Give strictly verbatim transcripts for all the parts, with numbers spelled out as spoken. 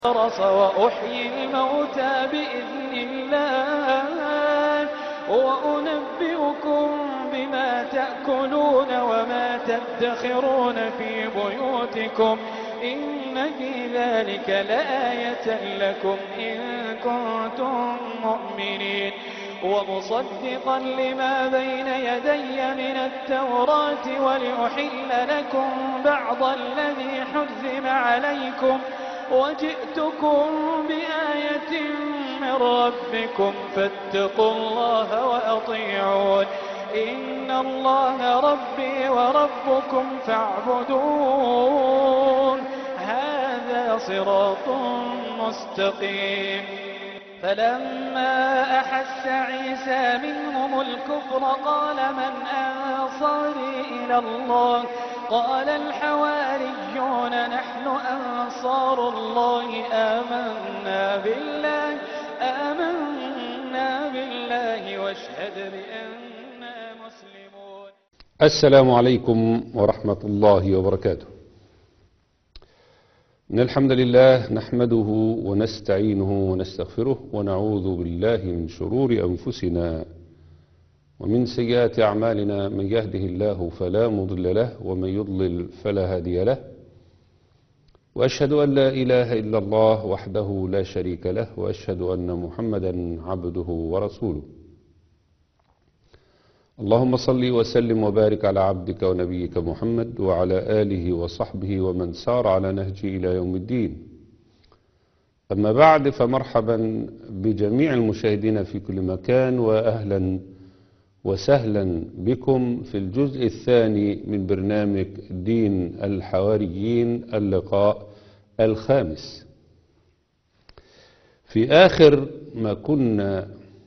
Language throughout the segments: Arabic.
الأبرص وأحيي الموتى بإذن الله وأنبئكم بما تأكلون وما تدخرون في بيوتكم إن في ذلك لآية لكم إن كنتم مؤمنين ومصدقا لما بين يدي من التوراة ولأحل لكم بعض الذي حرم عليكم وجئتكم بآية من ربكم فاتقوا الله وأطيعون إن الله ربي وربكم فاعبدون هذا صراط مستقيم. فلما أحس عيسى منهم الكفر قال من أنصاري إلى الله قال الحواريون نحن أنصار الله آمنا بالله آمنا بالله واشهد بأننا مسلمون. السلام عليكم ورحمة الله وبركاته. إن الحمد لله نحمده ونستعينه ونستغفره ونعوذ بالله من شرور أنفسنا ومن سيئات أعمالنا من يهده الله فلا مضل له ومن يضلل فلا هادي له وأشهد أن لا إله إلا الله وحده لا شريك له وأشهد أن محمدا عبده ورسوله. اللهم صل وسلم وبارك على عبدك ونبيك محمد وعلى آله وصحبه ومن سار على نهجه إلى يوم الدين. أما بعد فمرحبا بجميع المشاهدين في كل مكان وأهلا وسهلا بكم في الجزء الثاني من برنامج دين الحواريين اللقاء الخامس. في آخر ما كنا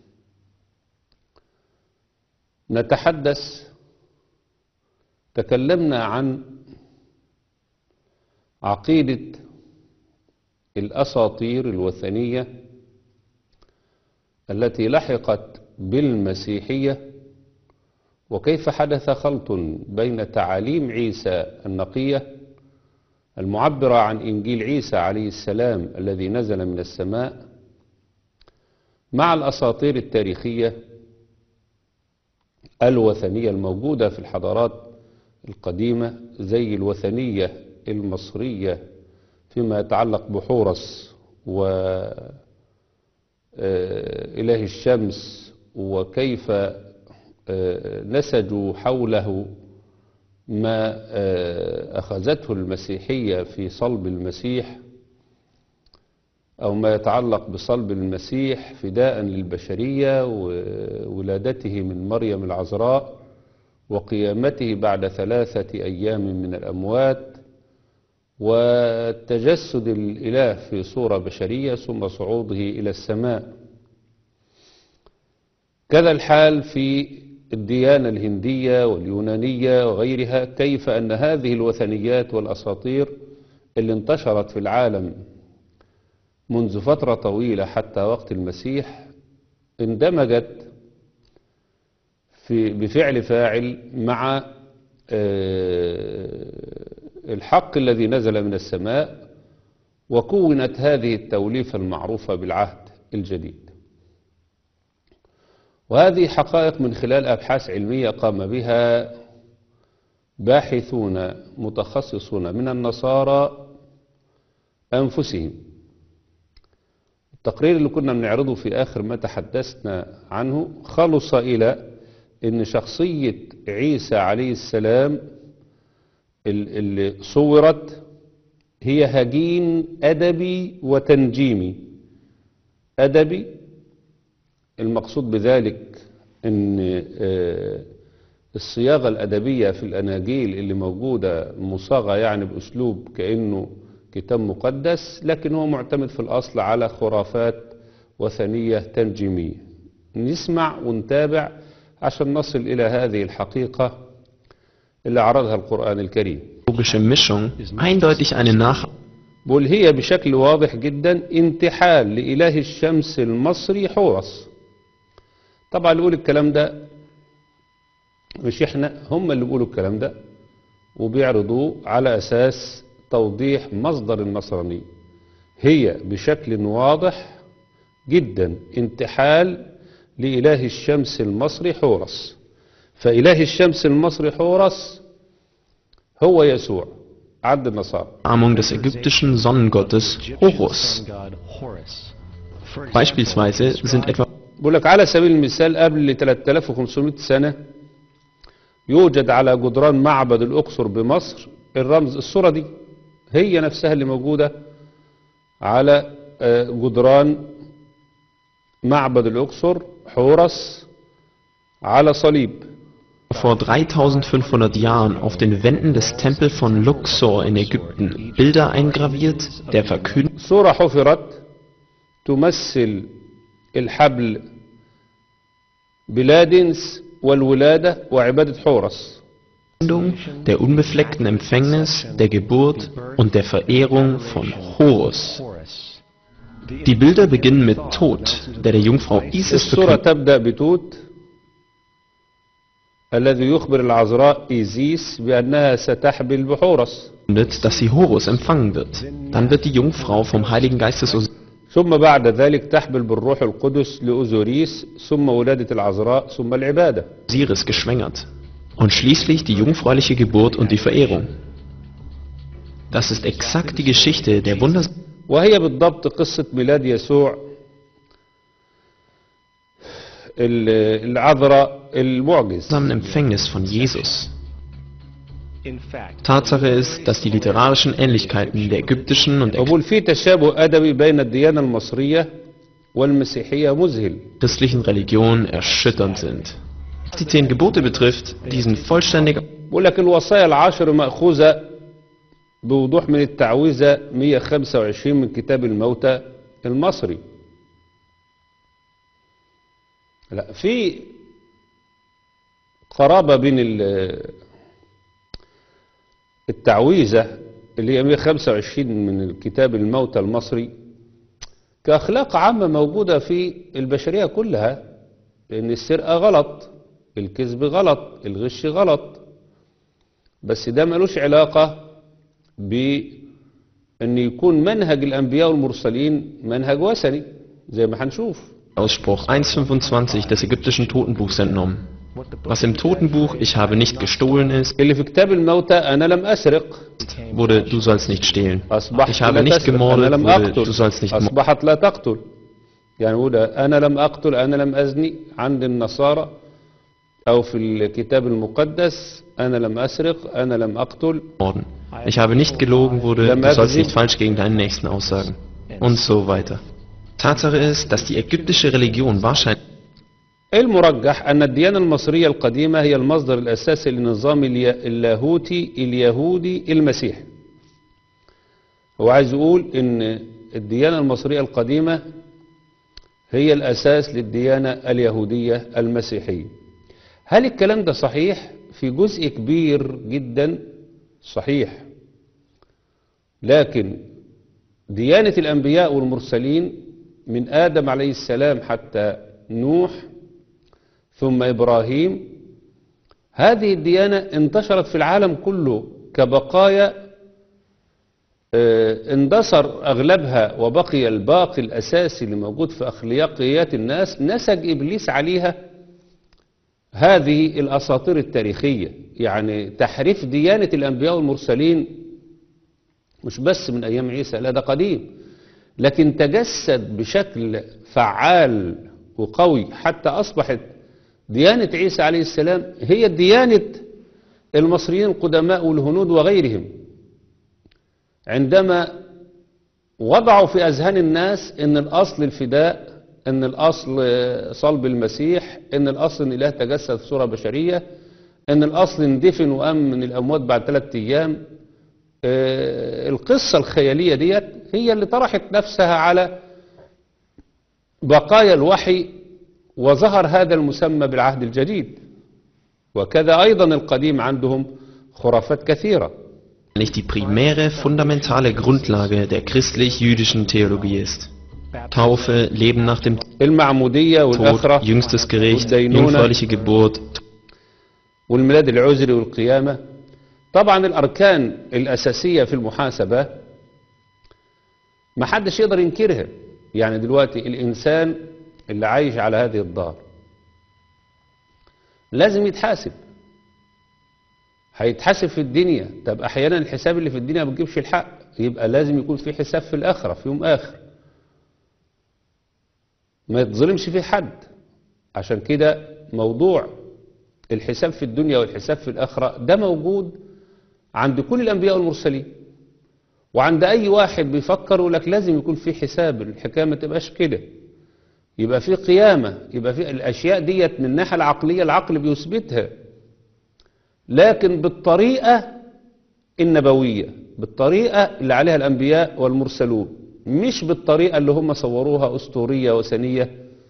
نتحدث تكلمنا عن عقيدة الأساطير الوثنية التي لحقت بالمسيحية وكيف حدث خلط بين تعاليم عيسى النقية المعبرة عن إنجيل عيسى عليه السلام الذي نزل من السماء مع الأساطير التاريخية الوثنية الموجودة في الحضارات القديمة زي الوثنية المصرية فيما يتعلق بحورس وإله الشمس وكيف نسجوا حوله ما أخذته المسيحية في صلب المسيح أو ما يتعلق بصلب المسيح فداء للبشرية وولادته من مريم العذراء وقيامته بعد ثلاثة أيام من الأموات وتجسد الإله في صورة بشرية ثم صعوده إلى السماء. كذا الحال في الديانة الهندية واليونانية وغيرها، كيف أن هذه الوثنيات والأساطير اللي انتشرت في العالم منذ فترة طويلة حتى وقت المسيح اندمجت في بفعل فاعل مع الحق الذي نزل من السماء وكونت هذه التوليفة المعروفة بالعهد الجديد. وهذه حقائق من خلال أبحاث علمية قام بها باحثون متخصصون من النصارى أنفسهم. التقرير اللي كنا بنعرضه في آخر ما تحدثنا عنه خلص إلى أن شخصية عيسى عليه السلام اللي صورت هي هجين أدبي وتنجيمي. أدبي المقصود بذلك أن الصياغة الأدبية في الأناجيل اللي موجودة مصاغة يعني بأسلوب كأنه كتاب مقدس، لكن هو معتمد في الأصل على خرافات وثنية تنجيمية. نسمع ونتابع عشان نصل إلى هذه الحقيقة اللي عرضها القرآن الكريم. بقول هي بشكل واضح جدا انتحال لإله الشمس المصري حورس. طبعا اللي يقول الكلام ده مش احنا، هم اللي بيقولوا الكلام ده وبيعرضوه على أساس توضيح مصدر النصرانية. هي بشكل واضح جدا انتحال لإله الشمس المصري حورس. فإله الشمس المصري حورس هو يسوع عند النصارى. Amung des ägyptischen Sonnengottes Horus. Beispielsweise sind etwa بقول لك على سبيل المثال قبل ثلاثة آلاف وخمسمائة سنة يوجد على جدران معبد الأقصر بمصر الرمز، الصورة دي هي نفسها اللي موجودة على جدران معبد الأقصر، حورس على صليب. vor dreitausendfünfhundert Jahren auf den Wänden des Tempels von Luxor in Ägypten Bilder eingraviert, der verkündet, صورة حفرت تمثل الحبل بلادنس والولادة وعبادة حورس. der unbefleckten Empfängnis, der Geburt und der Verehrung von Horus. Die Bilder beginnen mit Tod, der der Jungfrau Isis الصورة تبدأ بتوت الذي يخبر العذراء إيزيس بأنها ستحبل بحورس. verkündet, dass sie Horus empfangen wird. Dann wird die Jungfrau vom Heiligen Geist des ثم بعد ذلك تحبل بالروح القدس لأوزوريس، ثم ولادة العذراء، ثم العبادة. Osiris geschwängert. Und schließlich die jungfräuliche Geburt und die Verehrung. Das ist exakt die Geschichte der Wunders وهي بالضبط قصة ميلاد يسوع العذراء المعجز. Empfängnis von Jesus. Tatsache ist, dass die literarischen Ähnlichkeiten der ägyptischen und بقول في تشابه أدبي بين الديانة المصرية والمسيحية مذهل. christlichen Religion erschütternd sind. Was die zehn Gebote betrifft, die sind vollständig. بقول لك الوصايا العشر مأخوذة بوضوح من التعويذة مئة وخمسة وعشرين من كتاب الموتى المصري. لا في قرابة بين التعويذة اللي هي مئة وخمسة وعشرين من الكتاب الموتى المصري كأخلاق عامة موجودة في البشرية كلها، لأن السرقة غلط، الكذب غلط، الغش غلط، بس ده ملوش علاقة بأن يكون منهج الأنبياء والمرسلين منهج وثني زي ما هنشوف. Ausspruch eins fünfundzwanzig des ägyptischen Totenbuchs entnommen. Was im Totenbuch "Ich habe nicht gestohlen" ist, اللي في كتاب الموتى أنا لم أسرق wurde "Du sollst nicht stehlen". أصبحت Ich habe لا nicht تسرق gemordet, أنا لم wurde أقتل "Du sollst nicht morden". أصبحت لا تقتل، يعني هو أنا لم أقتل، أنا لم أزني عند النصارى، أو في الكتاب المقدس أنا لم أسرق، أنا لم أقتل. Ich habe nicht gelogen, wurde "Du sollst nicht falsch gegen deinen Nächsten aussagen" und so weiter. Tatsache ist, dass die ägyptische Religion wahrscheinlich المرجح أن الديانة المصرية القديمة هي المصدر الأساسي للنظام اللاهوتي اليهودي المسيحي. هو عايز يقول أن الديانة المصرية القديمة هي الأساس للديانة اليهودية المسيحية. هل الكلام ده صحيح؟ في جزء كبير جدا صحيح، لكن ديانة الأنبياء والمرسلين من آدم عليه السلام حتى نوح ثم إبراهيم، هذه الديانة انتشرت في العالم كله كبقايا، اندثر أغلبها وبقي الباقي الأساسي اللي موجود في أخلاقيات الناس نسج إبليس عليها هذه الأساطير التاريخية. يعني تحريف ديانة الأنبياء والمرسلين مش بس من أيام عيسى، لا ده قديم، لكن تجسد بشكل فعال وقوي حتى أصبحت ديانة عيسى عليه السلام هي ديانة المصريين القدماء والهنود وغيرهم، عندما وضعوا في أذهان الناس أن الأصل الفداء، أن الأصل صلب المسيح، أن الأصل أن الإله تجسد في صورة بشرية، أن الأصل اندفن وقام من الأموات بعد ثلاثة أيام. القصة الخيالية ديت هي اللي طرحت نفسها على بقايا الوحي، وظهر هذا المسمى بالعهد الجديد. وكذا أيضا القديم عندهم خرافات كثيرة. nicht die primäre, fundamentale Grundlage der christlich-jüdischen Theologie ist. Taufe, Leben nach dem المعمودية والآخرة Tod, jüngstes Gericht, jungfräuliche Geburt, والميلاد العذري والقيامة. طبعا الأركان الأساسية في المحاسبة ما حدش يقدر ينكرها. يعني دلوقتي الإنسان اللي عايش على هذه الدار لازم يتحاسب، هيتحاسب في الدنيا. طب أحيانا الحساب اللي في الدنيا ما بتجيبش الحق، يبقى لازم يكون في حساب في الآخرة، في يوم آخر ما يتظلمش فيه حد. عشان كده موضوع الحساب في الدنيا والحساب في الآخرة ده موجود عند كل الأنبياء والمرسلين، وعند أي واحد بيفكر يقول لك لازم يكون في حساب، الحكاية ما تبقاش كده، يبقى في قيامة، يبقى في الأشياء ديت من الناحية العقلية العقل بيثبتها، لكن بالطريقة النبوية، بالطريقة اللي عليها الأنبياء والمرسلون، مش بالطريقة اللي هم صوروها أسطورية وثنية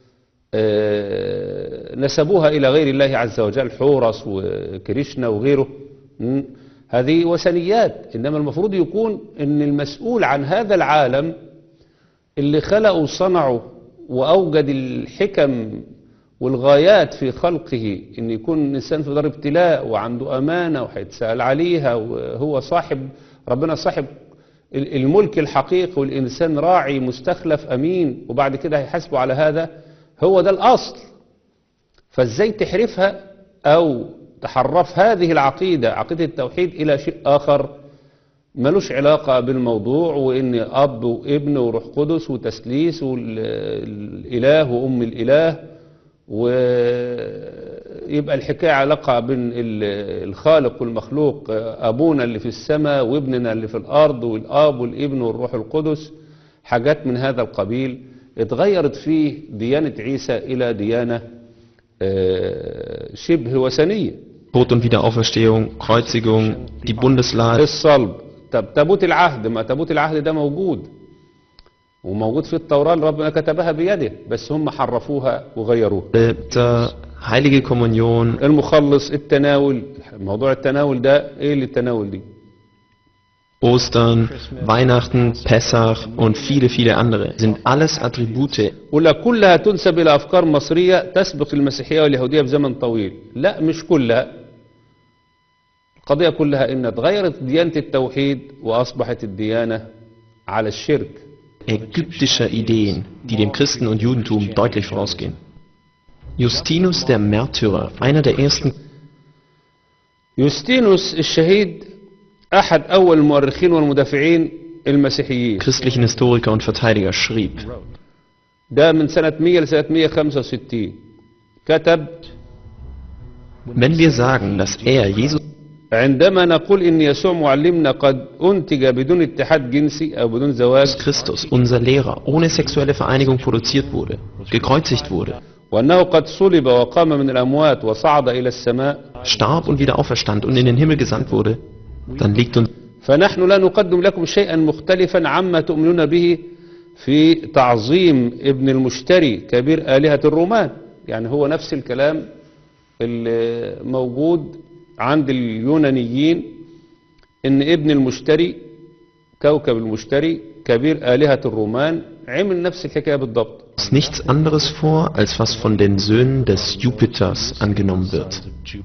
آه نسبوها إلى غير الله عز وجل، حورس وكريشنا وغيره. م? هذه وثنيات. إنما المفروض يكون إن المسؤول عن هذا العالم اللي خلقه وصنعه وأوجد الحكم والغايات في خلقه، إن يكون الإنسان في دار ابتلاء وعنده أمانة وهيتسأل عليها، وهو صاحب ربنا صاحب الملك الحقيقي، والإنسان راعي مستخلف أمين، وبعد كده هيحاسبه على هذا. هو ده الأصل. فإزاي تحرفها أو تحرف هذه العقيدة، عقيدة التوحيد، إلى شيء آخر ملوش علاقة بالموضوع، وإن أب وابن وروح قدس وتسليس والإله وأم الإله، ويبقى الحكاية علاقة بين الخالق والمخلوق، أبونا اللي في السماء وابننا اللي في الأرض، والآب والابن والروح القدس، حاجات من هذا القبيل. اتغيرت فيه ديانة عيسى إلى ديانة شبه وثنية. Tod und Wiederauferstehung, Kreuzigung, die Bundeslade. الصلب. طب تابوت العهد، ما تابوت العهد ده موجود وموجود في التوراة اللي ربنا كتبها بيده، بس هم حرفوها وغيروها. Heilige Kommunion. المخلص، التناول. موضوع التناول ده ايه اللي التناول دي؟ Ostern, Weihnachten, Pessach und viele, viele andere sind alles Attribute. ولا كلها تنسب إلى أفكار مصرية تسبق المسيحية واليهودية بزمن طويل. لا، مش كلها. القضية كلها إن اتغيرت ديانة التوحيد وأصبحت الديانة على الشرك. Ägyptischer Ideen, die dem Christen- und Judentum deutlich vorausgehen. Justinus der Märtyrer, einer der ersten. يوستينوس الشهيد أحد أول المؤرخين والمدافعين المسيحيين. Christlichen Historiker und Verteidiger schrieb. ده من سنة مية لسنة مية وخمسة وستين. كتب: Wenn wir sagen, dass er Jesus عندما نقول إن يسوع معلمنا قد أنتج بدون اتحاد جنسي أو بدون زواج، Christus, unser Lehrer, ohne sexuelle Vereinigung produziert wurde, gekreuzigt wurde, وأنه قد صلب وقام من الأموات وصعد إلى السماء، starb und wieder auferstand und in den Himmel gesandt wurde, dann liegt uns فنحن لا نقدم لكم شيئا مختلفا عما تؤمنون به في تعظيم ابن المشتري كبير آلهة الرومان. يعني هو نفس الكلام اللي موجود عند اليونانيين، ان ابن المشتري كوكب المشتري كبير آلهة الرومان، عمل نفس الحكاية بالضبط. nichts anderes vor, als was von den Söhnen des Jupiters angenommen wird.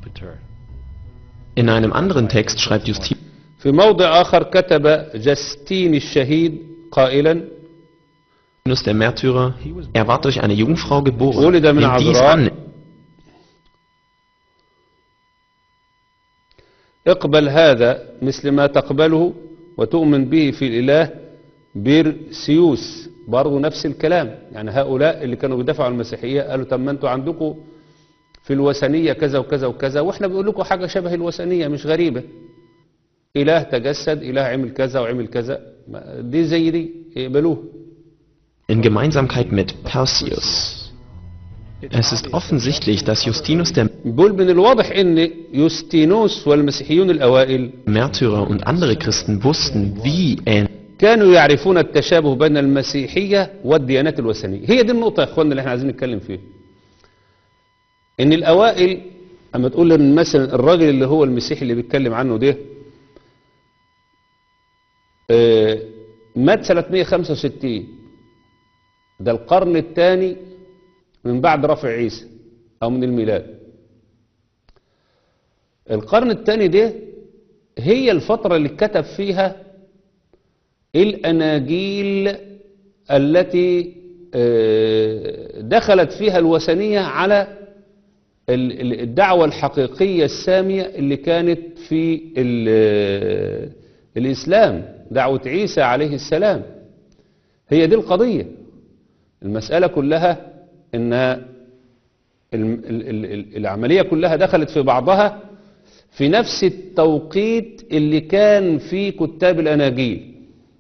In einem anderen Text schreibt Justinus في موضع آخر كتب جستين الشهيد قائلا: der Märtyrer, er ward durch eine Jungfrau geboren. ولد من Nimmt dies عذراء. an. اقبل هذا مثل ما تقبله وتؤمن به في الإله بيرسيوس. برضو نفس الكلام. يعني هؤلاء اللي كانوا بيدافعوا عن المسيحية قالوا: طب ما انتوا عندكم في الوثنية كذا وكذا وكذا، واحنا بنقول لكم حاجة شبه الوثنية مش غريبة. إله تجسد، إله عمل كذا وعمل كذا، دي زي دي، يقبلوه. In Gemeinsamkeit mit Perseus. Es ist offensichtlich, dass Justinus der بيقول من الواضح ان يوستينوس والمسيحيون الأوائل Märtyrer und andere Christen wussten, wie er كانوا يعرفون التشابه بين المسيحية والديانات الوثنية. هي دي النقطة يا اخوانا اللي احنا عايزين نتكلم فيها. ان الأوائل اما تقول ان مثلا الراجل اللي هو المسيحي اللي بيتكلم عنه ده آه مات سنة مية وخمسة وستين، ده القرن الثاني من بعد رفع عيسى او من الميلاد. القرن الثاني ده هي الفترة اللي كتب فيها الأناجيل التي دخلت فيها الوثنية على الدعوة الحقيقية السامية اللي كانت في الإسلام، دعوة عيسى عليه السلام. هي دي القضية. المسألة كلها إن العملية كلها دخلت في بعضها في نفس التوقيت اللي كان فيه كتاب الأناجيل،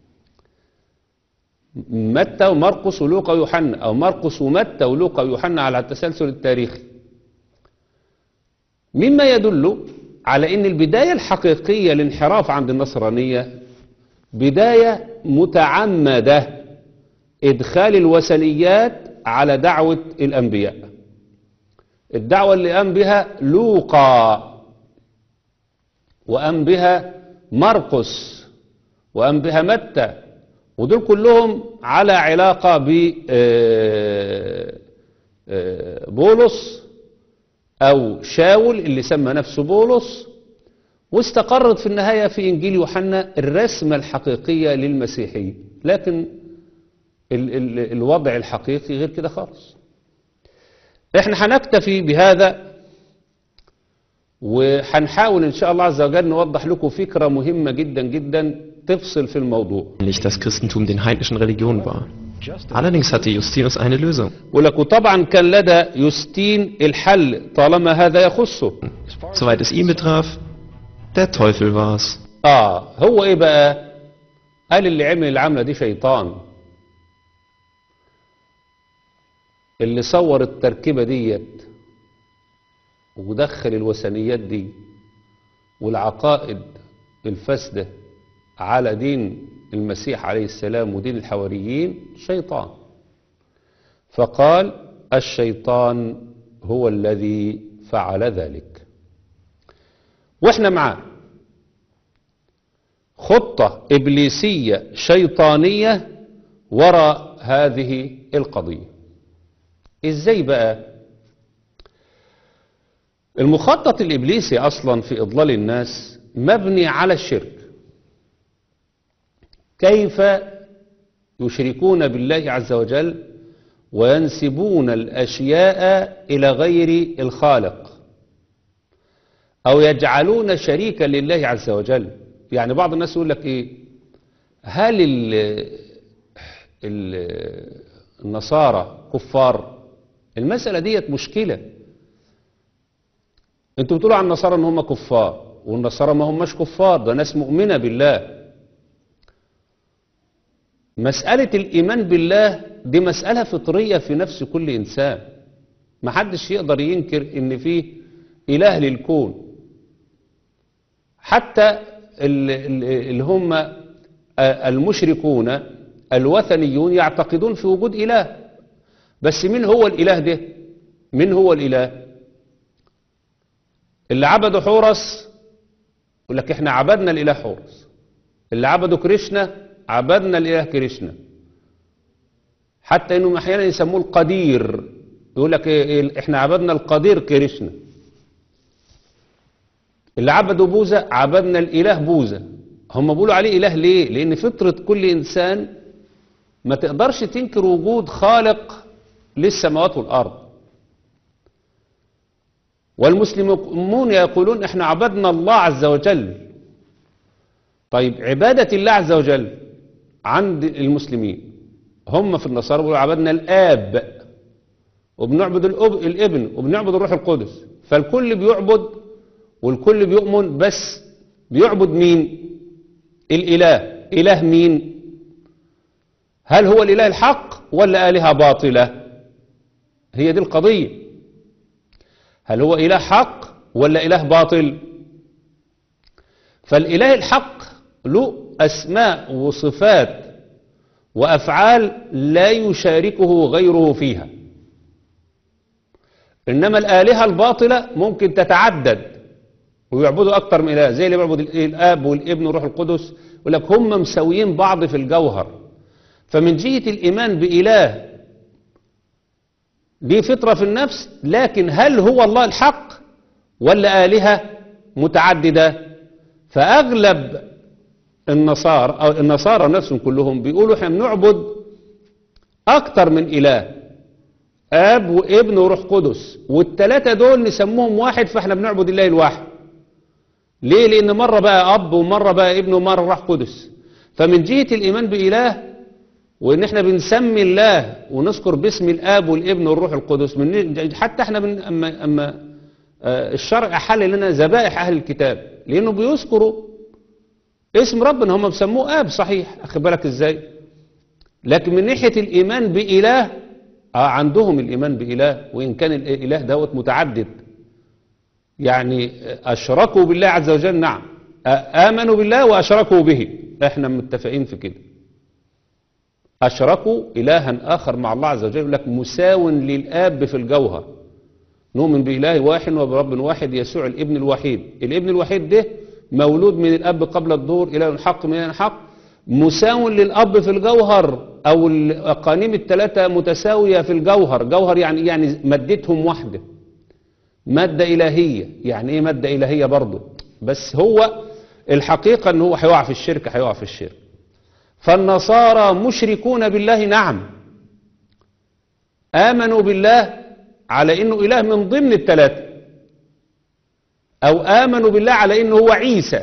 متى ومرقس ولوقا ويوحنا، أو مرقس ومتى ولوقا ويوحنا على التسلسل التاريخي، مما يدل على أن البداية الحقيقية للانحراف عند النصرانية بداية متعمدة، إدخال الوثنيات على دعوة الأنبياء. الدعوة اللي قام بها لوقا، وقام بها مرقس، وقام بها متى، ودول كلهم على علاقة ببولس أو شاول اللي سمى نفسه بولس، واستقرت في النهاية في إنجيل يوحنا الرسمة الحقيقية للمسيحية. لكن ال ال الوضع الحقيقي غير كده خالص. احنا هنكتفي بهذا، وهنحاول ان شاء الله عز وجل نوضح لكم فكرة مهمة جدا جدا تفصل في الموضوع. Nicht das Christentum den heidnischen Religionen war. Allerdings hatte Justinus eine Lösung. ولكن طبعا كان لدى يوستين الحل طالما هذا يخصه. Soweit es ihn betraf, der Teufel war's. اه هو ايه بقى؟ قال اللي عمل العملة دي شيطان، اللي صور التركيبة ديت ودخل الوثنيات دي والعقائد الفاسدة على دين المسيح عليه السلام ودين الحواريين شيطان. فقال الشيطان هو الذي فعل ذلك، واحنا معاه. خطة إبليسية شيطانية وراء هذه القضية. ازاي بقى؟ المخطط الإبليسي أصلا في إضلال الناس مبني على الشرك. كيف يشركون بالله عز وجل وينسبون الأشياء إلى غير الخالق، أو يجعلون شريكا لله عز وجل. يعني بعض الناس يقول لك إيه، هل ال ال النصارى كفار؟ المسألة ديت مشكلة. انتوا بتقولوا عن النصارى ان هم كفار، والنصارى ما هماش كفار، ده ناس مؤمنة بالله. مسألة الإيمان بالله دي مسألة فطرية في نفس كل إنسان. ما حدش يقدر ينكر ان فيه إله للكون. حتى اللي هم المشركون الوثنيون يعتقدون في وجود إله، بس مين هو الإله ده؟ مين هو الإله؟ اللي عبدوا حورس يقول لك احنا عبدنا الإله حورس، اللي عبدوا كريشنا عبدنا الإله كريشنا. حتى انهم احيانا يسموه القدير، يقول لك ايه، احنا عبدنا القدير كريشنا. اللي عبدوا بوذا عبدنا الإله بوذا. هم بيقولوا عليه إله ليه؟ لأن فطرة كل إنسان ما تقدرش تنكر وجود خالق للسماوات والأرض. والمسلمون يقولون احنا عبدنا الله عز وجل. طيب عبادة الله عز وجل عند المسلمين، هم في النصارى بيقولوا عبدنا الآب، وبنعبد الأب الابن، وبنعبد الروح القدس. فالكل بيعبد والكل بيؤمن، بس بيعبد مين؟ الإله. إله مين؟ هل هو الإله الحق ولا آلهة باطلة؟ هي دي القضية. هل هو إله حق ولا إله باطل؟ فالإله الحق له أسماء وصفات وأفعال لا يشاركه غيره فيها. إنما الآلهة الباطلة ممكن تتعدد ويعبدوا أكتر من إله، زي اللي بيعبد الآب والابن والروح القدس، يقول لك هم مساويين بعض في الجوهر. فمن جهة الإيمان بإله دي فطرة في النفس، لكن هل هو الله الحق ولا آلهة متعددة؟ فأغلب النصارى أو النصارى نفسهم كلهم بيقولوا احنا بنعبد اكتر من اله، اب وابن وروح قدس، والثلاثه دول نسموهم واحد، فاحنا بنعبد الله الواحد. ليه؟ لان مره بقى اب ومره بقى ابن ومره روح قدس. فمن جهه الايمان باله وان احنا بنسمي الله ونذكر باسم الاب والابن والروح القدس، من حتى احنا من اما اما آه الشرع حل لنا ذبائح اهل الكتاب لانه بيذكروا اسم ربنا، هم بيسموه اب صحيح، اخد بالك ازاي؟ لكن من ناحيه الايمان باله آه عندهم الايمان باله، وان كان الاله دوت متعدد، يعني اشركوا بالله عز وجل، نعم امنوا بالله واشركوا به، احنا متفقين في كده. اشركوا الها اخر مع الله عز وجل، يقول لك مساو للاب في الجوهر، نؤمن باله واحد وبرب واحد يسوع الابن الوحيد. الابن الوحيد ده مولود من الاب قبل الظهور، اله الحق من اله الحق، مساو للاب في الجوهر، او الاقانيم الثلاثه متساويه في الجوهر. جوهر يعني يعني مادتهم واحده، ماده الهيه. يعني ايه ماده الهيه برضه؟ بس هو الحقيقه ان هو هيقع في الشرك، هيقع في الشرك. فالنصارى مشركون بالله، نعم، آمنوا بالله على إنه إله من ضمن الثلاثة، أو آمنوا بالله على إنه هو عيسى،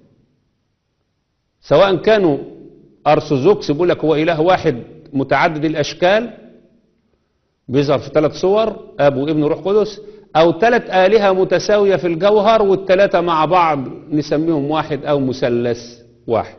سواء كانوا أرثوذكس بيقول لك هو إله واحد متعدد الأشكال بيظهر في ثلاث صور، أب وابن وروح قدس، أو ثلاث آلهة متساوية في الجوهر والثلاثة مع بعض نسميهم واحد أو مثلث واحد.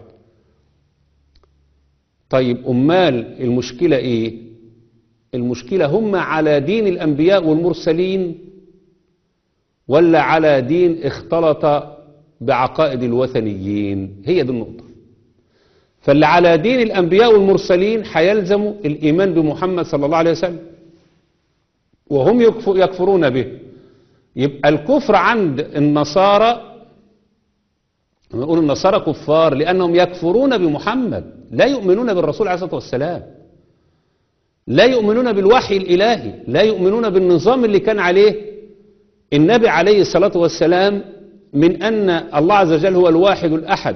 طيب أمال المشكلة إيه؟ المشكلة هم على دين الأنبياء والمرسلين ولا على دين اختلط بعقائد الوثنيين؟ هي دي النقطة. فاللي على دين الأنبياء والمرسلين هيلزموا الإيمان بمحمد صلى الله عليه وسلم، وهم يكفرون به. يبقى الكفر عند النصارى، نقول النصارى كفار لأنهم يكفرون بمحمد، لا يؤمنون بالرسول عليه الصلاة والسلام، لا يؤمنون بالوحي الإلهي، لا يؤمنون بالنظام اللي كان عليه النبي عليه الصلاة والسلام، من أن الله عز وجل هو الواحد الأحد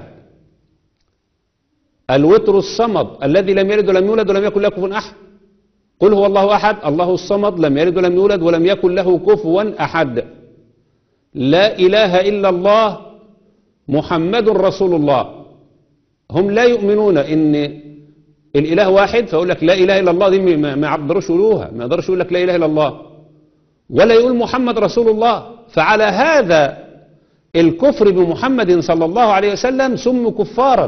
الوتر الصمد الذي لم يلد ولم يولد ولم يكن له كفوا أحد. قل هو الله أحد الله الصمد لم يلد ولم يولد ولم يكن له كفوا أحد. لا إله إلا الله محمد رسول الله. هم لا يؤمنون ان الاله واحد، فيقول لك لا اله الا الله، دي ما يقدروش يقولوها، ما يقدرش يقول لك لا اله الا الله، ولا يقول محمد رسول الله. فعلى هذا الكفر بمحمد صلى الله عليه وسلم سموا كفارا،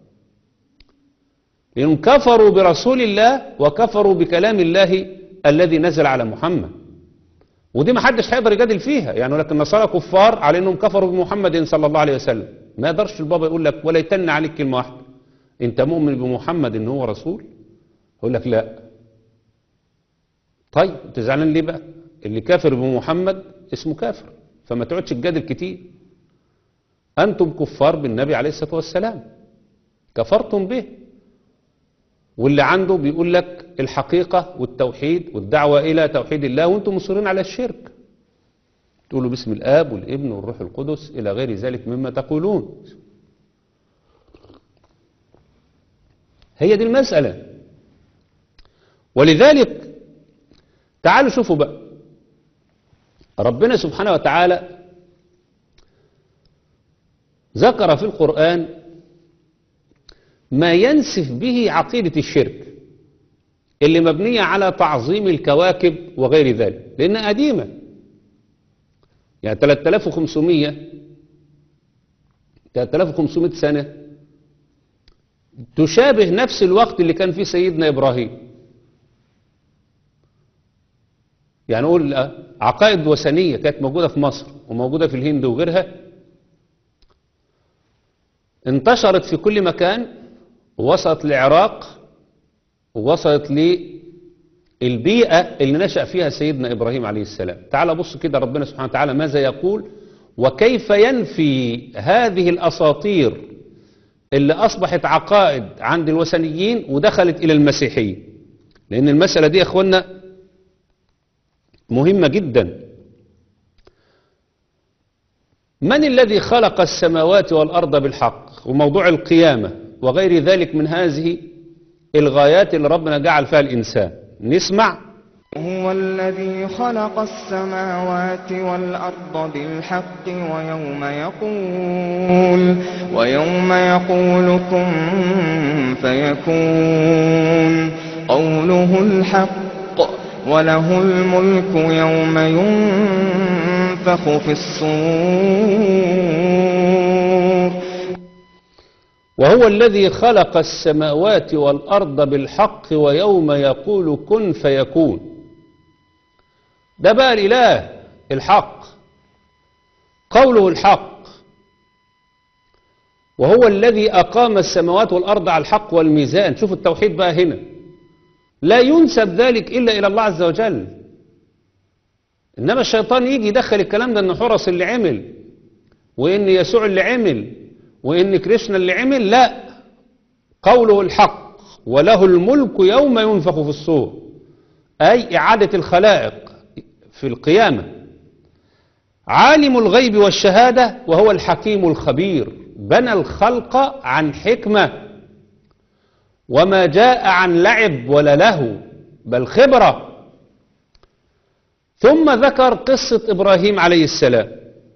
لأنهم كفروا برسول الله وكفروا بكلام الله الذي نزل على محمد. ودي ما حدش هيقدر يجادل فيها. يعني لكن النصارى كفار على انهم كفروا بمحمد صلى الله عليه وسلم، ما يقدرش البابا يقول لك ولا يتن عليك كلمه واحده انت مؤمن بمحمد ان هو رسول، يقول لك لا. طيب انت زعلان ليه بقى؟ اللي كافر بمحمد اسمه كافر، فما تقعدش تجادل كتير. انتم كفار بالنبي عليه الصلاه والسلام، كفرتم به. واللي عنده بيقول لك الحقيقة والتوحيد والدعوة إلى توحيد الله، وانتم مصرين على الشرك، تقولوا باسم الآب والابن والروح القدس إلى غير ذلك مما تقولون. هي دي المسألة. ولذلك تعالوا شوفوا بقى، ربنا سبحانه وتعالى ذكر في القرآن ما ينسف به عقيدة الشرك اللي مبنية على تعظيم الكواكب وغير ذلك، لأنها قديمة، يعني ثلاثة آلاف وخمسمائة ثلاثة آلاف وخمسمائة سنة، تشابه نفس الوقت اللي كان فيه سيدنا إبراهيم. يعني نقول عقائد وثنية كانت موجودة في مصر وموجودة في الهند وغيرها، انتشرت في كل مكان، ووصلت للعراق، ووصلت للبيئة اللي نشأ فيها سيدنا إبراهيم عليه السلام. تعال بص كده ربنا سبحانه وتعالى ماذا يقول، وكيف ينفي هذه الأساطير اللي أصبحت عقائد عند الوثنيين ودخلت إلى المسيحية. لأن المسألة دي يا أخوانا مهمة جدا. من الذي خلق السماوات والأرض بالحق، وموضوع القيامة وغير ذلك من هذه الغايات اللي ربنا جعل فيها الإنسان. نسمع. هو الذي خلق السماوات والأرض بالحق ويوم يقول ويوم يقول كن فيكون قوله الحق وله الملك يوم ينفخ في الصور وهو الذي خلق السماوات والأرض بالحق ويوم يقول كن فيكون. ده بقى الإله الحق، قوله الحق. وهو الذي أقام السماوات والأرض على الحق والميزان. شوف التوحيد بقى هنا، لا ينسب ذلك إلا إلى الله عز وجل. إنما الشيطان يجي يدخل الكلام ده إن حرس اللي عمل، وإن يسوع اللي عمل، وإن كريشنا اللي عمل. لا، قوله الحق وله الملك يوم ينفخ في الصور، أي إعادة الخلائق في القيامة. عالم الغيب والشهادة وهو الحكيم الخبير، بنى الخلق عن حكمة وما جاء عن لعب ولا لهو بل خبرة. ثم ذكر قصة إبراهيم عليه السلام.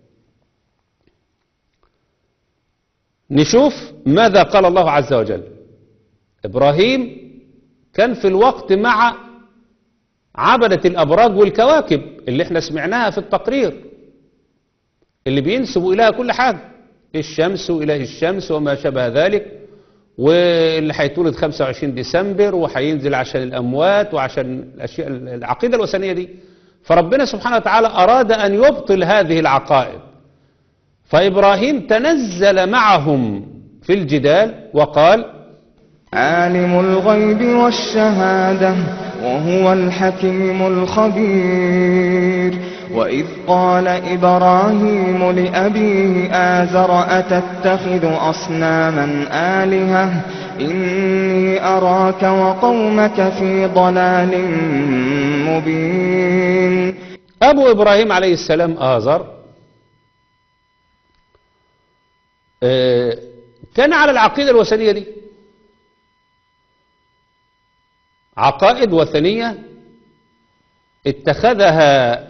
نشوف ماذا قال الله عز وجل. إبراهيم كان في الوقت مع عبدة الأبراج والكواكب اللي احنا سمعناها في التقرير، اللي بينسبوا إليها كل حاجة، الشمس وإله الشمس وما شابه ذلك، واللي هيتولد خمسة وعشرين ديسمبر وهينزل عشان الأموات وعشان الأشياء العقيدة الوثنية دي. فربنا سبحانه وتعالى أراد أن يبطل هذه العقائد، فإبراهيم تنزل معهم في الجدال وقال عالم الغيب والشهادة وهو الحكيم الخبير. وإذ قال إبراهيم لأبيه آزر أتتخذ أصناما آلهة إني أراك وقومك في ضلال مبين. أبو إبراهيم عليه السلام آزر كان على العقيدة الوثنية دي، عقائد وثنية اتخذها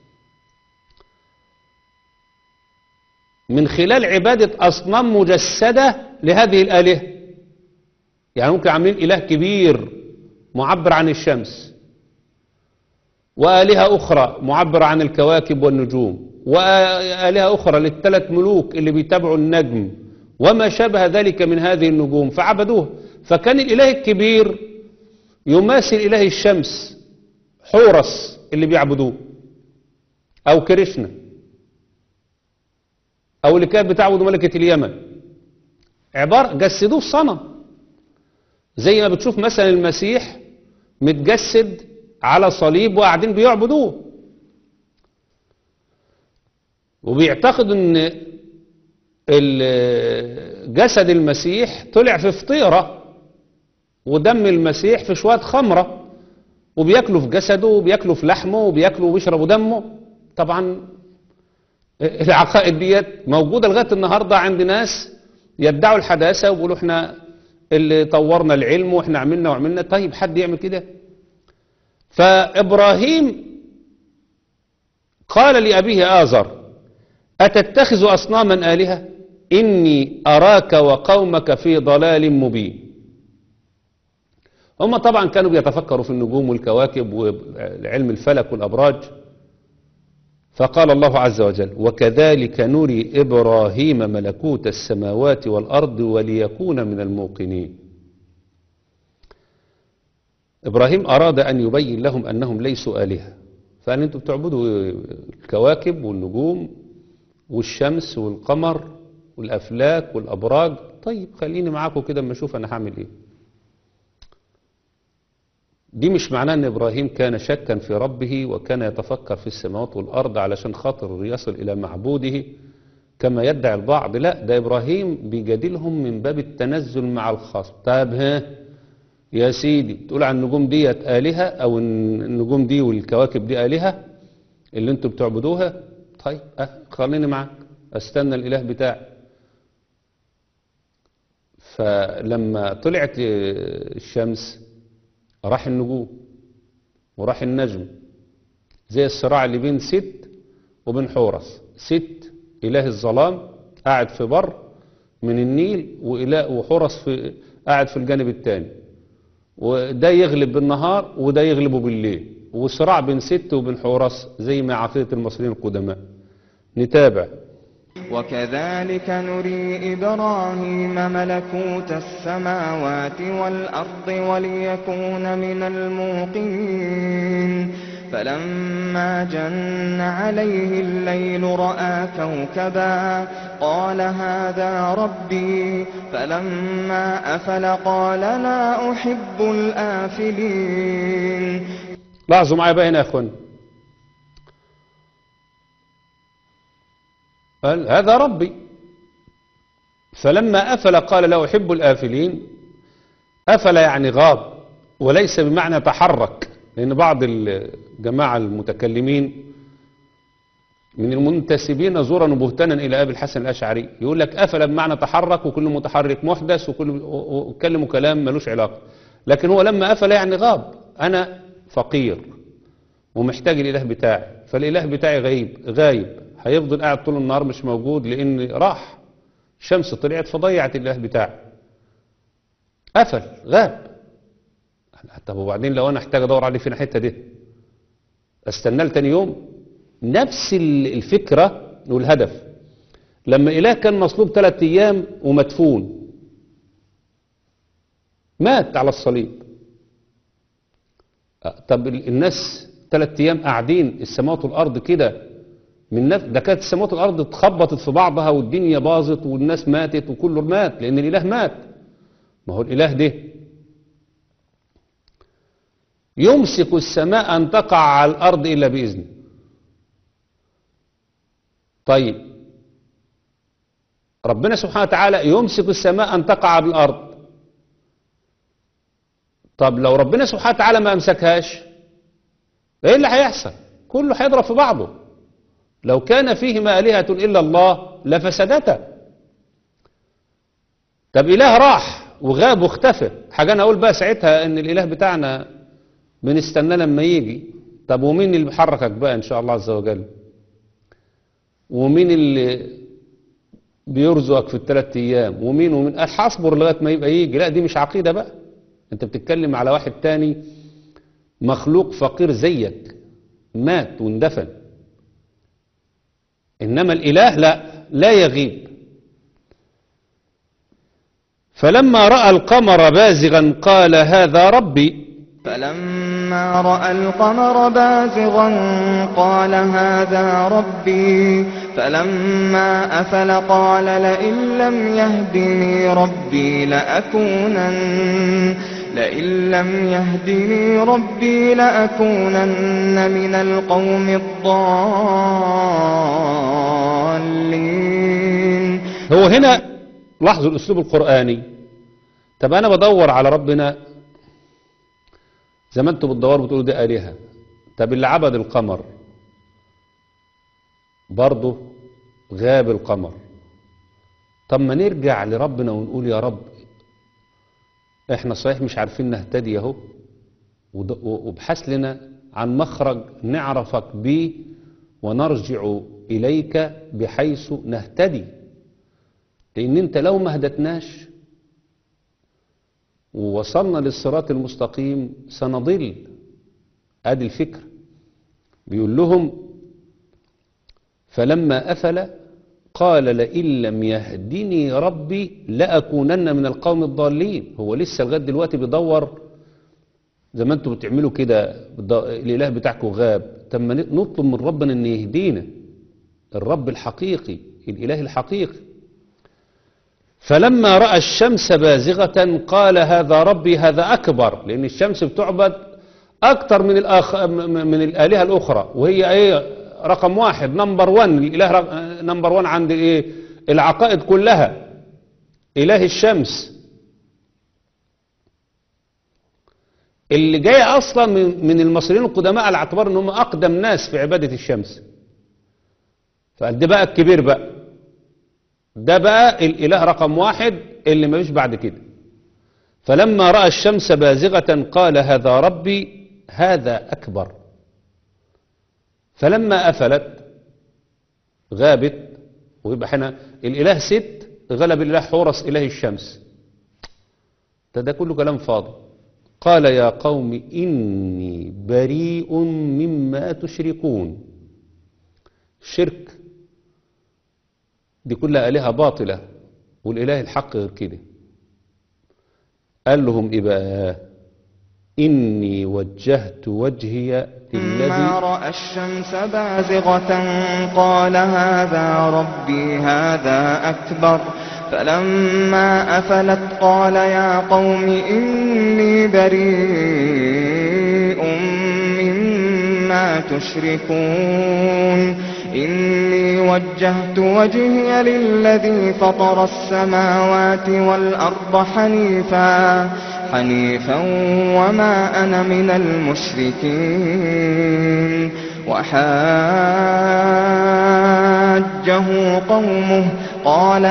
من خلال عبادة أصنام مجسدة لهذه الآلهة. يعني ممكن عاملين إله كبير معبر عن الشمس، وآلهة أخرى معبر عن الكواكب والنجوم، وآلهة أخرى للثلاث ملوك اللي بيتابعوا النجم وما شابه ذلك من هذه النجوم، فعبدوه. فكان الإله الكبير يماثل إله الشمس، حورس اللي بيعبدوه، أو كريشنا، أو اللي كانت بتعبد ملكة اليمن. عبارة جسدوه في صنم، زي ما بتشوف مثلا المسيح متجسد على صليب وقاعدين بيعبدوه، وبيعتقد ان جسد المسيح طلع في فطيرة، ودم المسيح في شوية خمرة، وبياكلوا في جسده وبياكلوا في لحمه وبياكلوا وبيشربوا دمه. طبعا العقائد ديت موجودة لغاية النهاردة عند ناس يدعوا الحداثة ويقولوا احنا اللي طورنا العلم واحنا عملنا وعملنا. طيب حد يعمل كده؟ فإبراهيم قال لأبيه آزر أتتخذ أصناما آلهة إني أراك وقومك في ضلال مبين. هم طبعا كانوا بيتفكروا في النجوم والكواكب وعلم الفلك والأبراج. فقال الله عز وجل وكذلك نري إبراهيم ملكوت السماوات والأرض وليكون من الموقنين. إبراهيم أراد أن يبين لهم أنهم ليسوا آلهة، فأن أنتم بتعبدوا الكواكب والنجوم والشمس والقمر والأفلاك والأبراج. طيب خليني معاكم كده اما اشوف أنا هعمل إيه. دي مش معناه أن إبراهيم كان شكا في ربه وكان يتفكر في السماوات والأرض علشان خاطر يصل إلى معبوده كما يدعي البعض. لا، ده إبراهيم بيجادلهم من باب التنزل مع الخاص. طيب ها يا سيدي، تقول عن النجوم ديت آلهة أو النجوم دي والكواكب دي آلهة اللي انتوا بتعبدوها؟ طيب أه خليني معاك، استنى الإله بتاعي. فلما طلعت الشمس راح النجوم وراح النجم، زي الصراع اللي بين ست وبين حورس. ست إله الظلام قاعد في بر من النيل، وإله وحورس في قاعد في الجانب الثاني، وده يغلب بالنهار وده يغلبه بالليل، وصراع بين ست وبين حورس زي ما عقيدة المصريين القدماء. نتابع. وكذلك نري إبراهيم ملكوت السماوات والأرض وليكون من الموقنين فلما جن عليه الليل رأى كوكبا قال هذا ربي فلما أفل قال لا أحب الآفلين. لاحظوا معايا بقى هنا يا أخوان، قال هذا ربي فلما أفل قال لا أحب الآفلين. أفل يعني غاب، وليس بمعنى تحرك، لأن بعض الجماعة المتكلمين من المنتسبين زورا وبهتانا إلى أبي الحسن الأشعري يقول لك أفل بمعنى تحرك، وكل متحرك محدث، وكل وكلموا كلام ملوش علاقة. لكن هو لما أفل يعني غاب، أنا فقير ومحتاج الإله بتاعي، فالإله بتاعي غايب غايب هيفضل قاعد طول النهار مش موجود لأن راح، الشمس طلعت فضيعت الإله بتاعي، قفل غاب. طب وبعدين لو أنا احتاج أدور عليه فين الحتة دي استنى لتاني يوم؟ نفس الفكرة والهدف. لما إله كان مصلوب ثلاث أيام ومدفون، مات على الصليب، طب الناس ثلاث أيام قاعدين السماوات والأرض كده من نفس ده، كانت السماوات والأرض اتخبطت في بعضها والدنيا باظت والناس ماتت وكله مات لأن الإله مات. ما هو الإله ده يمسك السماء أن تقع على الأرض إلا بإذنه. طيب ربنا سبحانه وتعالى يمسك السماء أن تقع على الأرض، طب لو ربنا سبحانه وتعالى ما أمسكهاش إيه اللي هيحصل؟ كله هيضرب في بعضه. لو كان فيهما آلهة إلا الله لفسدتا. طب إله راح وغاب واختفى، حاجة أنا أقول بقى ساعتها إن الإله بتاعنا بنستنى لما يجي. طب ومين اللي بيحركك بقى إن شاء الله عز وجل؟ ومين اللي بيرزقك في الثلاث أيام؟ ومين ومين؟ هصبر لغاية ما يبقى يجي. لا دي مش عقيدة بقى، أنت بتتكلم على واحد تاني مخلوق فقير زيك مات واندفن. إنما الإله لا لا يغيب. فلما رأى القمر بازغا قال هذا ربي. فلما رأى القمر بازغا قال هذا ربي فلما أفل قال لئن لم يهدني ربي لأكونن لئن لم يهدني ربي لأكونن من القوم الضالين. هو هنا لاحظوا الأسلوب القرآني. طب أنا بدور على ربنا زي ما انتوا بتدوروا بتقولوا ده آلهة. طب اللي عبد القمر برضه غاب القمر. طب ما نرجع لربنا ونقول يا رب احنا صحيح مش عارفين نهتدي اهو، وابحث لنا عن مخرج نعرفك بيه ونرجع إليك بحيث نهتدي، لأن انت لو ما هدتناش ووصلنا للصراط المستقيم سنضل. ادي الفكر. بيقول لهم فلما أفل قال لئن لم يهدني ربي لأكونن من القوم الضالين. هو لسه لغايه دلوقتي بيدور زي ما انتم بتعملوا كده، الإله بتاعكم غاب. طب ما نطلب من ربنا ان يهدينا، الرب الحقيقي الإله الحقيقي. فلما رأى الشمس بازغة قال هذا ربي هذا أكبر، لأن الشمس بتعبد أكتر من الأخ... من الآلهة الأخرى، وهي إيه رقم واحد نمبر وان. الإله رق... نمبر وان عند إيه العقائد كلها إله الشمس، اللي جاي أصلا من, من المصريين القدماء على اعتبار أنهم أقدم ناس في عبادة الشمس. فقال ده بقى الكبير بقى، ده بقى الإله رقم واحد اللي ما فيش بعد كده. فلما رأى الشمس بازغة قال هذا ربي هذا أكبر. فلما أفلت غابت، ويبقى هنا الإله ست غلب الإله حورس إله الشمس. ده, ده كله كلام فاضي. قال يا قوم إني بريء مما تشركون. الشرك دي كلها آلهة باطلة، والإله الحق غير كده. قال لهم إيه بقى؟ إني وجهت وجهي للذي لما رأى الشمس بازغة قال هذا ربي هذا أكبر. فلما أفلت قال يا قوم إني بريء مما تشركون. إني وجهت وجهي للذي فطر السماوات والأرض حنيفا حنيفا وما أنا من المشركين. وحاجه قومه قال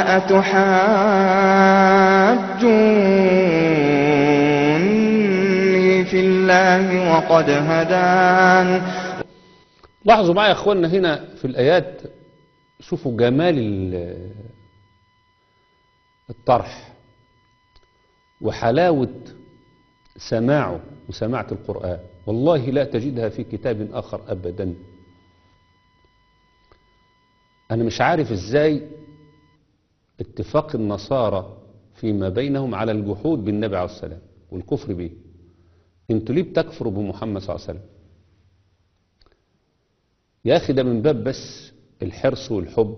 أتحاجوني في الله وقد هدان. لاحظوا معي يا اخوانا هنا في الآيات، شوفوا جمال الطرح وحلاوة سماعه وسماعة القرآن. والله لا تجدها في كتاب آخر أبدا. أنا مش عارف إزاي اتفاق النصارى فيما بينهم على الجحود بالنبي عليه السلام والكفر به. انتوا ليه بتكفروا بمحمد صلى الله عليه وسلم؟ يا أخي ده من باب بس الحرص والحب.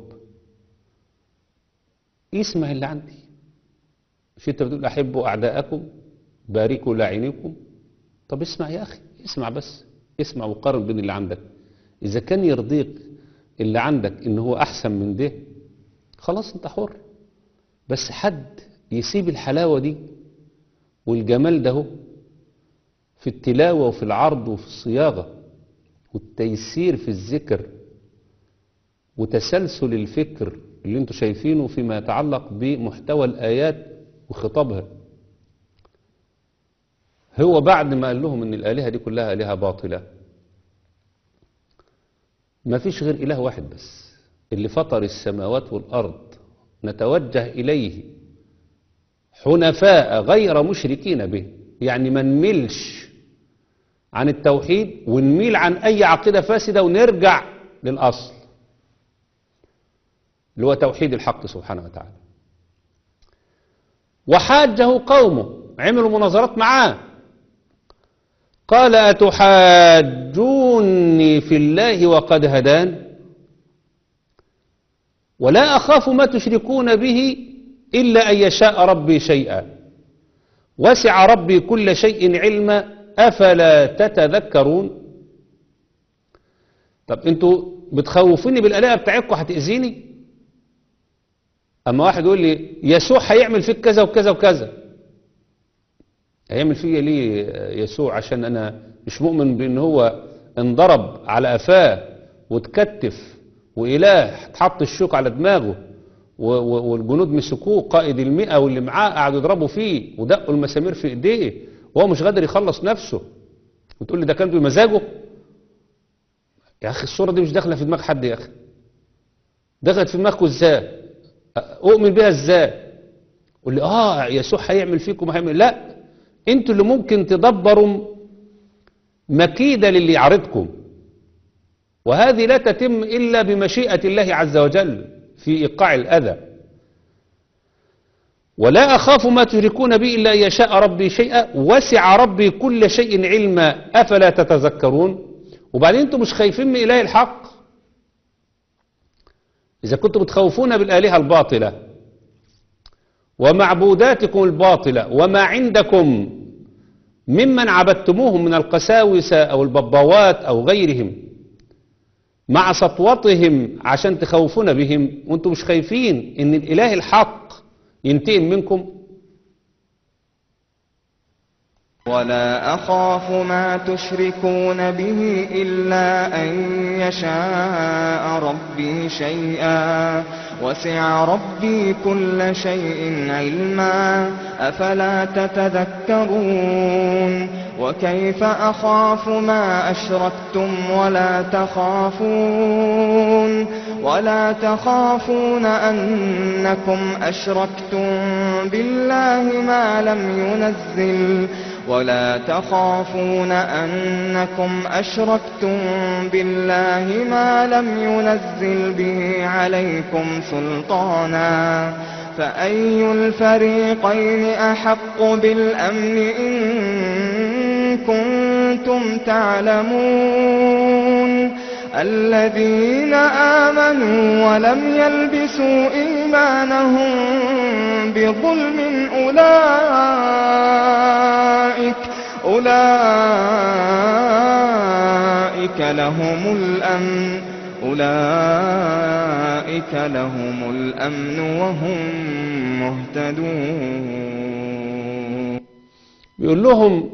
اسمع اللي عندي. مش انت بتقول أحبوا أعداءكم باركوا لاعنكم؟ طب اسمع يا أخي، اسمع بس، اسمع وقارن بين اللي عندك. إذا كان يرضيك اللي عندك إن هو أحسن من ده خلاص انت حر. بس حد يسيب الحلاوة دي والجمال ده في التلاوة وفي العرض وفي الصياغة والتيسير في الذكر وتسلسل الفكر اللي انتوا شايفينه فيما يتعلق بمحتوى الآيات وخطابها، هو بعد ما قال لهم ان الآلهة دي كلها آلهة باطلة، ما فيش غير إله واحد بس اللي فطر السماوات والأرض، نتوجه إليه حنفاء غير مشركين به. يعني ما نملش عن التوحيد ونميل عن أي عقيدة فاسدة ونرجع للأصل اللي هو توحيد الحق سبحانه وتعالى. وحاجه قومه، عملوا مناظرات معاه، قال أتحاجوني في الله وقد هدان ولا أخاف ما تشركون به إلا أن يشاء ربي شيئا وسع ربي كل شيء علما أفلا تتذكرون. طب انتوا بتخوفوني بالآلهة بتاعتكم هتأذيني؟ أما واحد يقول لي يسوع هيعمل فيك كذا وكذا وكذا، هيعمل فيا ليه يسوع؟ عشان أنا مش مؤمن بأن هو انضرب على قفاه وتكتف وإله تحط الشوك على دماغه والجنود مسكوه، قائد المئة واللي معاه قعدوا يضربوا فيه ودقوا المسامير في ايديه وهو مش قادر يخلص نفسه، وتقول لي ده كان بمزاجه؟ يا اخي الصورة دي مش داخلة في دماغ حد يا اخي. دخلت في دماغكم ازاي؟ اؤمن بها ازاي؟ قول لي اه يسوع هيعمل فيكم هيعمل. لا، انتوا اللي ممكن تدبروا مكيدة للي يعرضكم، وهذه لا تتم الا بمشيئة الله عز وجل في ايقاع الاذى. ولا أخاف ما تشركون به إلا أن يشاء ربي شيئا وسع ربي كل شيء علما أفلا تتذكرون. وبعدين أنتم مش خايفين من إله الحق؟ إذا كنتم بتخوفون بالآلهة الباطلة ومعبوداتكم الباطلة وما عندكم ممن عبدتموهم من القساوسة أو الببوات أو غيرهم مع سطوتهم عشان تخوفون بهم، وأنتم مش خايفين إن الإله الحق ينتقم منكم؟ ولا أخاف ما تشركون به إلا أن يشاء ربي شيئا وسع ربي كل شيء علما أفلا تتذكرون وكيف أخاف ما أشركتم ولا تخافون ولا تخافون أنكم أشركتم بالله ما لم ينزل ولا تخافون أنكم أشركتم بالله ما لم ينزل به عليكم سلطانا فأي الفريقين أحق بالأمن إن كنتم تعلمون الذين آمنوا ولم يلبسوا إيمانهم بظلم أولئك أولئك لهم الأمن أولئك لهم الأمن وهم مهتدون. بيقول لهم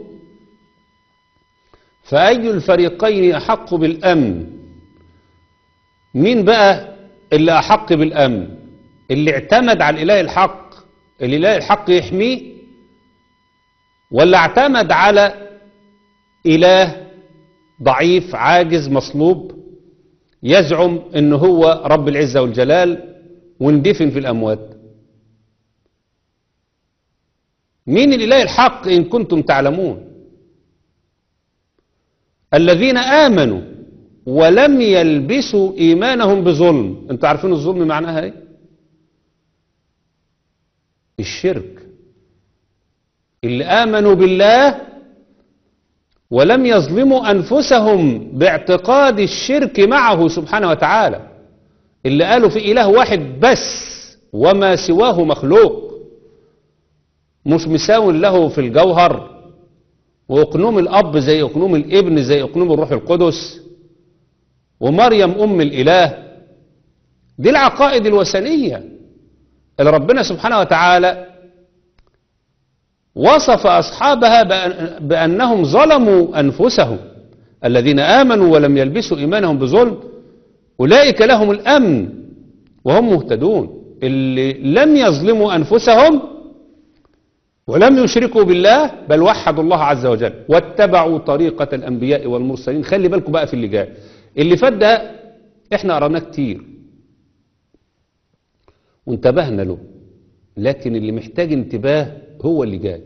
فأي الفريقين أحق بالأمن؟ مين بقى اللي أحق بالأمن؟ اللي اعتمد على الإله الحق، اللي الإله الحق يحميه، ولا اعتمد على إله ضعيف عاجز مصلوب يزعم إنه هو رب العزة والجلال واندفن في الأموات؟ مين الإله الحق إن كنتم تعلمون؟ الذين آمنوا ولم يلبسوا إيمانهم بظلم. انتوا عارفين الظلم معناها ايه؟ الشرك. اللي آمنوا بالله ولم يظلموا أنفسهم باعتقاد الشرك معه سبحانه وتعالى، اللي قالوا في إله واحد بس وما سواه مخلوق، مش مساو له في الجوهر، وأقنوم الأب زي أقنوم الابن زي أقنوم الروح القدس، ومريم أم الإله. دي العقائد الوثنية اللي ربنا سبحانه وتعالى وصف أصحابها بأنهم ظلموا أنفسهم. الذين آمنوا ولم يلبسوا إيمانهم بظلم أولئك لهم الأمن وهم مهتدون. اللي لم يظلموا أنفسهم ولم يشركوا بالله بل وحدوا الله عز وجل واتبعوا طريقة الأنبياء والمرسلين. خلي بالكم بقى في اللي جاي، اللي فات ده احنا قرأناه كتير وانتبهنا له، لكن اللي محتاج انتباه هو اللي جاي.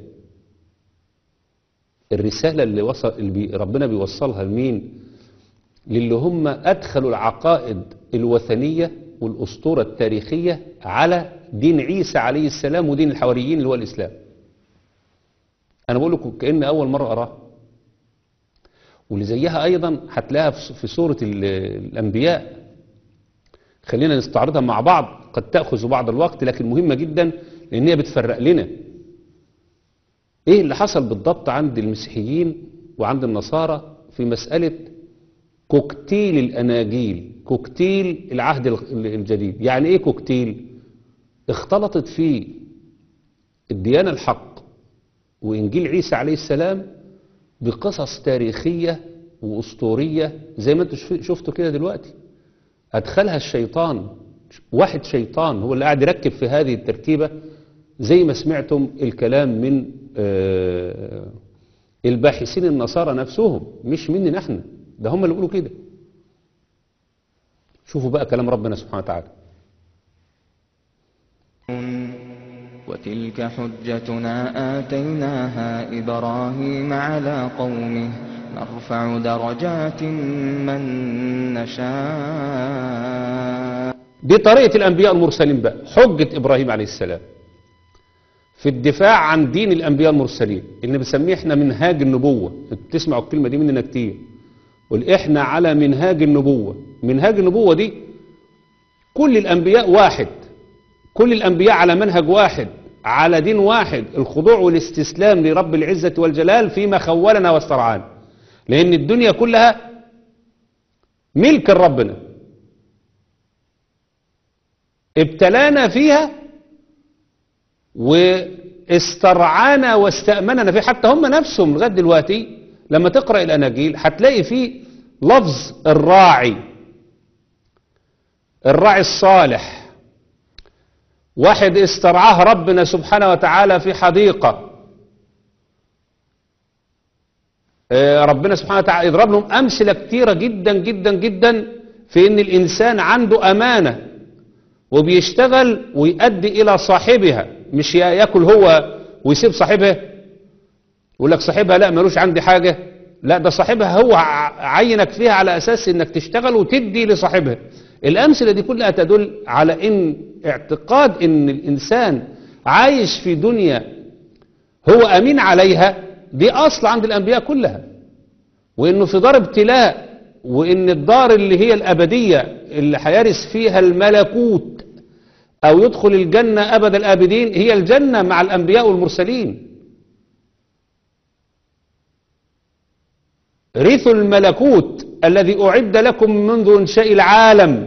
الرسالة اللي وصل اللي بي ربنا بيوصلها لمين؟ للي هم أدخلوا العقائد الوثنية والأسطورة التاريخية على دين عيسى عليه السلام ودين الحواريين اللي هو الإسلام. أنا بقول لكم كأن أول مرة أراه، واللي زيها أيضا هتلاقيها في سورة الأنبياء. خلينا نستعرضها مع بعض، قد تأخذ بعض الوقت لكن مهمة جدا لأن هي بتفرق لنا إيه اللي حصل بالضبط عند المسيحيين وعند النصارى في مسألة كوكتيل الأناجيل، كوكتيل العهد الجديد. يعني إيه كوكتيل؟ اختلطت فيه الديانة الحق وإنجيل عيسى عليه السلام بقصص تاريخية وأسطورية زي ما انتم شفتوا كده دلوقتي. أدخلها الشيطان، واحد شيطان هو اللي قاعد يركب في هذه التركيبة، زي ما سمعتم الكلام من الباحثين النصارى نفسهم، مش مننا احنا، ده هم اللي بيقولوا كده. شوفوا بقى كلام ربنا سبحانه وتعالى. وتلك حجتنا آتيناها إبراهيم على قومه نرفع درجات من نشاء. دي طريقة الأنبياء المرسلين بقى، حجة إبراهيم عليه السلام في الدفاع عن دين الأنبياء المرسلين اللي بنسميه احنا منهاج النبوة. بتسمعوا الكلمة دي مننا كتير، قل احنا على منهاج النبوة. منهاج النبوة دي كل الأنبياء واحد، كل الأنبياء على منهج واحد، على دين واحد، الخضوع والاستسلام لرب العزة والجلال فيما خولنا واسترعانا، لأن الدنيا كلها ملك ربنا ابتلانا فيها استرعانا واستأمننا في، حتى هم نفسهم لغاية دلوقتي لما تقرأ الأناجيل هتلاقي فيه لفظ الراعي، الراعي الصالح، واحد استرعاه ربنا سبحانه وتعالى في حديقة. ربنا سبحانه وتعالى يضرب لهم أمثلة كتيرة جدا جدا جدا في إن الإنسان عنده أمانة وبيشتغل ويؤدي إلى صاحبها، مش يأكل هو ويسيب صاحبها. يقول لك صاحبها لا ملوش عندي حاجة، لا ده صاحبها هو عينك فيها على أساس إنك تشتغل وتدي لصاحبها. الأمثلة دي كلها تدل على إن اعتقاد إن الإنسان عايش في دنيا هو أمين عليها دي أصل عند الأنبياء كلها، وإنه في دار ابتلاء، وإن الدار اللي هي الأبدية اللي هيرث فيها الملكوت أو يدخل الجنة أبد الآبدين هي الجنة مع الأنبياء والمرسلين. رثوا الملكوت الذي أعد لكم منذ إنشاء العالم.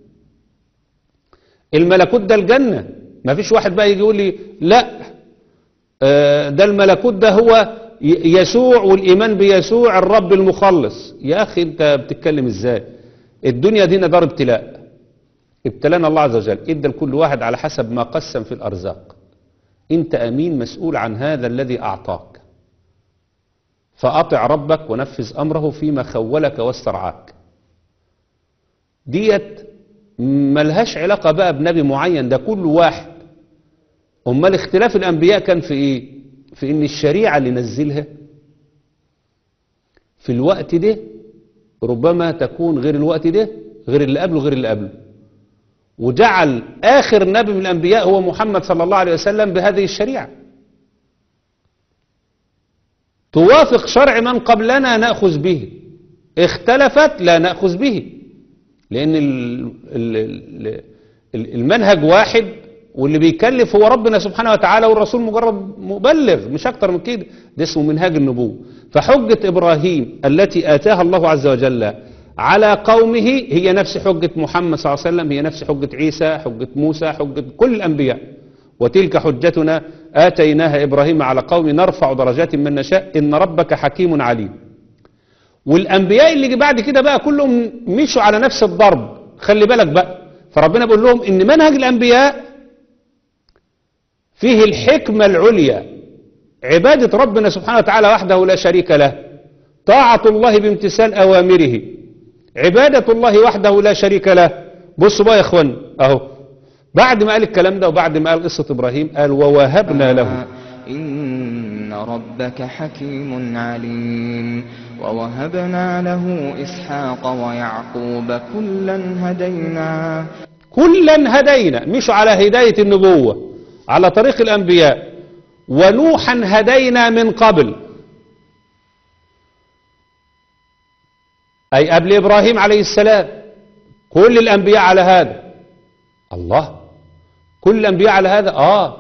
الملكوت ده الجنة. ما فيش واحد بقى يجي يقول لي لا ده الملكوت ده هو يسوع والإيمان بيسوع الرب المخلص. يا أخي أنت بتتكلم إزاي؟ الدنيا دي دار ابتلاء، ابتلانا الله عز وجل، ادى لكل واحد على حسب ما قسم في الأرزاق. أنت أمين مسؤول عن هذا الذي أعطاك، فأطع ربك ونفذ أمره فيما خولك واسترعاك. ديت ملهاش علاقة بقى بنبي معين، ده كل واحد. أمال اختلاف الأنبياء كان في إيه؟ في إن الشريعة اللي نزلها في الوقت ده ربما تكون غير الوقت ده، غير اللي قبله غير اللي قبله، وجعل آخر نبي من الأنبياء هو محمد صلى الله عليه وسلم بهذه الشريعة توافق شرع من قبلنا نأخذ به، اختلفت لا نأخذ به، لأن المنهج واحد واللي بيكلف هو ربنا سبحانه وتعالى، والرسول مجرد مبلغ مش أكتر من كده. ده اسمه منهاج النبوة. فحجة إبراهيم التي آتاها الله عز وجل على قومه هي نفس حجة محمد صلى الله عليه وسلم، هي نفس حجة عيسى، حجة موسى، حجة كل الأنبياء. وتلك حجتنا آتيناها إبراهيم على قوم نرفع درجات من نشاء إن ربك حكيم عليم. والأنبياء اللي بعد كده بقى كلهم مشوا على نفس الضرب، خلي بالك بقى. فربنا بيقول لهم إن منهج الأنبياء فيه الحكمة العليا، عبادة ربنا سبحانه وتعالى وحده لا شريك له، طاعة الله بامتثال أوامره، عبادة الله وحده لا شريك له. بصوا بقى يا اخوان اهو، بعد ما قال الكلام ده وبعد ما قال قصة إبراهيم قال ووهبنا له. إن ربك حكيم عليم ووهبنا له إسحاق ويعقوب كلا هدينا. كلا هدينا، مشوا على هداية النبوة على طريق الأنبياء. ونوحا هدينا من قبل، أي قبل إبراهيم عليه السلام. كل الأنبياء على هذا. الله، كل الأنبياء على هذا. آه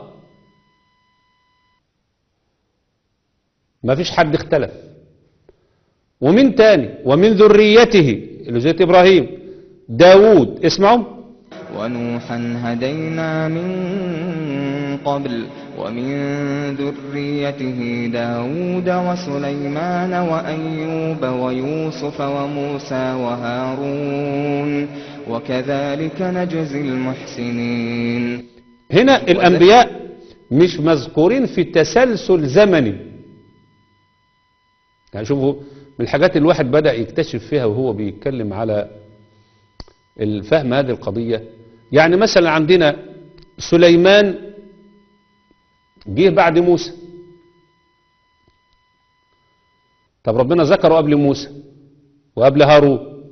ما فيش حد اختلف. ومن تاني ومن ذريته اللي زي إبراهيم داود، اسمعوا. ونوحا هدينا من قبل ومن ذريته داود وسليمان وأيوب ويوسف وموسى وهارون وكذلك نجزي المحسنين. هنا الأنبياء مش مذكورين في تسلسل زمني. يعني شوفوا من الحاجات اللي الواحد بدأ يكتشف فيها وهو بيتكلم على الفهم هذه القضية. يعني مثلا عندنا سليمان جه بعد موسى، طب ربنا ذكره قبل موسى وقبل هارون.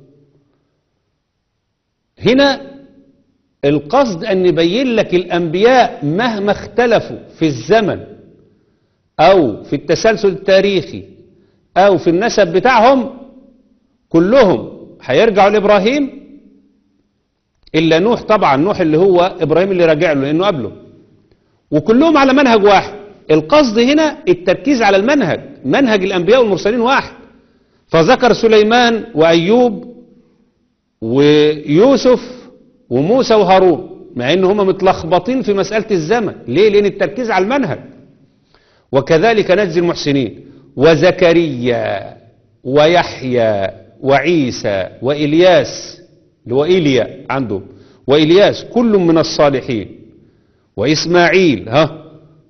هنا القصد أن يبين لك الأنبياء مهما اختلفوا في الزمن أو في التسلسل التاريخي أو في النسب بتاعهم كلهم هيرجعوا لإبراهيم، إلا نوح طبعا، نوح اللي هو إبراهيم اللي راجع له لأنه قبله، وكلهم على منهج واحد. القصد هنا التركيز على المنهج، منهج الأنبياء والمرسلين واحد. فذكر سليمان وأيوب ويوسف وموسى وهارون، مع ان هم متلخبطين في مسألة الزمن. ليه؟ لأن التركيز على المنهج. وكذلك نجزي المحسنين. وزكريا ويحيى وعيسى وإلياس اللي هو إيليا عنده، وإلياس كل من الصالحين، وإسماعيل ها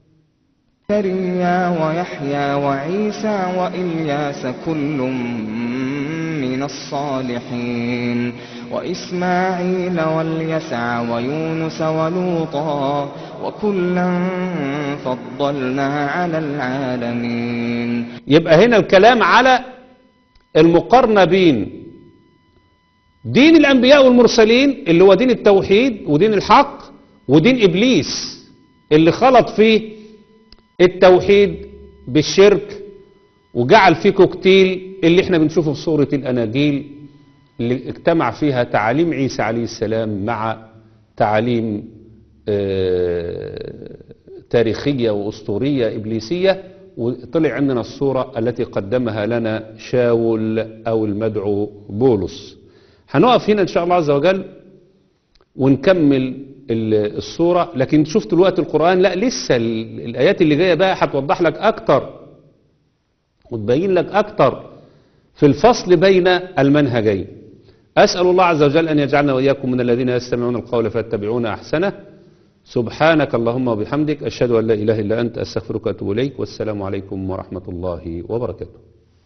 زكريا ويحيى وعيسى وإلياس كل من الصالحين، وإسماعيل واليسع ويونس ولوطا وكلا فضلنا على العالمين. يبقى هنا الكلام على المقارنة بين دين الأنبياء والمرسلين اللي هو دين التوحيد ودين الحق، ودين إبليس اللي خلط فيه التوحيد بالشرك وجعل فيه كوكتيل اللي احنا بنشوفه في سورة الأناجيل اللي اجتمع فيها تعاليم عيسى عليه السلام مع تعاليم اه تاريخية وأسطورية إبليسية، وطلع عندنا الصورة التي قدمها لنا شاول أو المدعو بولس. هنقف هنا إن شاء الله عز وجل ونكمل الصورة، لكن شفت الوقت القرآن لا لسه الآيات اللي جاية بقى هتوضح لك أكتر وتبين لك أكتر في الفصل بين المنهجين. أسأل الله عز وجل أن يجعلنا وإياكم من الذين يستمعون القول فيتبعون أحسنه. سبحانك اللهم وبحمدك، أشهد أن لا إله إلا أنت، أستغفرك وأتوب إليك، والسلام عليكم ورحمة الله وبركاته.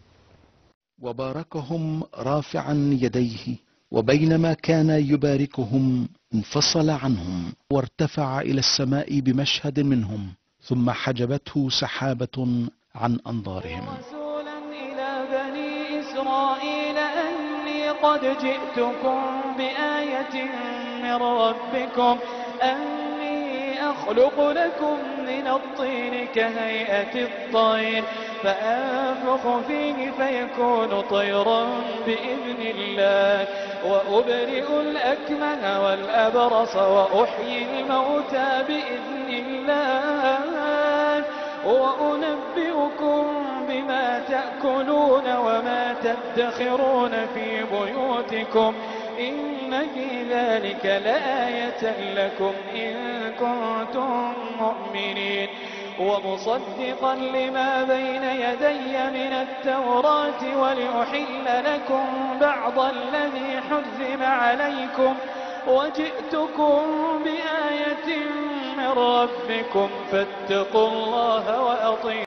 وباركهم رافعا يديه، وبينما كان يباركهم انفصل عنهم وارتفع إلى السماء بمشهد منهم، ثم حجبته سحابة عن أنظارهم. رسولا إلى بني إسرائيل أني قد جئتكم بآية من ربكم أني أخلق لكم من الطين كهيئة الطير فأنفخ فيه فيكون طيرا بإذن الله وأبرئ الأكمه والأبرص وأحيي الموتى بإذن الله وأنبئكم بما تأكلون وما تدخرون في بيوتكم إن في ذلك لآية لكم إن كنتم مؤمنين ومصدقا لما بين يدي من التوراة ولأحل لكم بعض الذي حرم عليكم وجئتكم بآية من ربكم فاتقوا الله وأطيعون.